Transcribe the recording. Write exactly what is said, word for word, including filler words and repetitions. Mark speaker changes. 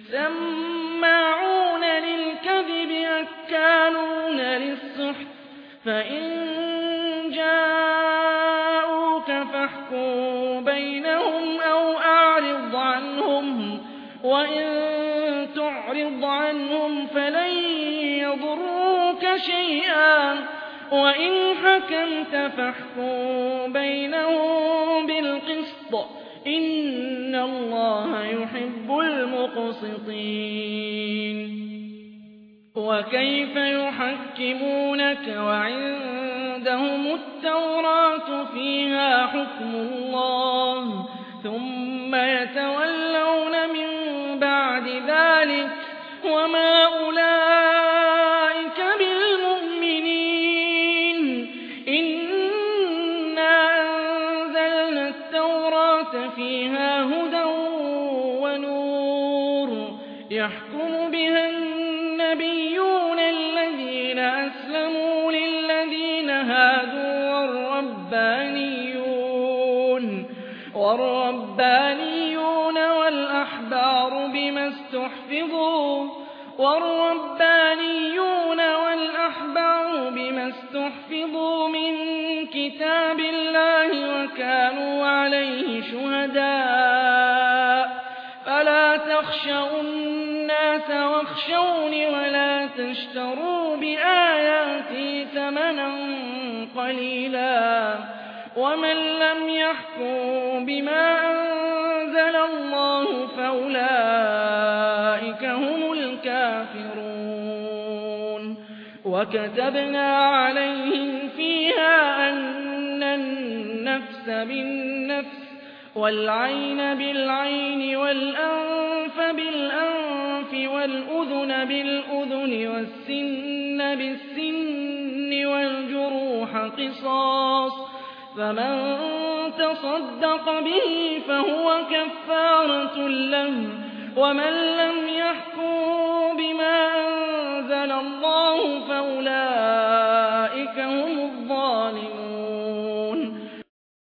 Speaker 1: سماعون للكذب أكالون للسحت فإن جاءوك فاحكم بينهم أو أعرض عنهم وإن تعرض عنهم فلن يضروك شيئا وإن حكمت فاحكم بينهم بالقسط إن الله يحب المقسطين. وكيف يحكمونك وعندهم التوراة فيها حكم الله ثم يتولون من بعد ذلك وما أولئك بالمؤمنين. إنا أنزلنا التوراة فيها هدى ونور يحكم بها النبيون الذين أسلموا للذين هادوا والربانيون, والربانيون والأحبار بما استحفظوا والربانيون والأحبار بما استحفظوا من كتاب الله وكانوا عليه شهداء فلا تخشوا الناس واخشوني ولا تشتروا بآياتي ثمنا قليلا ومن لم يحكم بما أنزل الله فأولئك هم الكافرون. وكتبنا عليهم فيها أن النفس بالنفس والعين بالعين والأنف بالأنف والأذن بالأذن والسن بالسن والجروح قصاص فمن تصدق به فهو كفارة له ومن لم يحكم بما أنزل الله فأولئك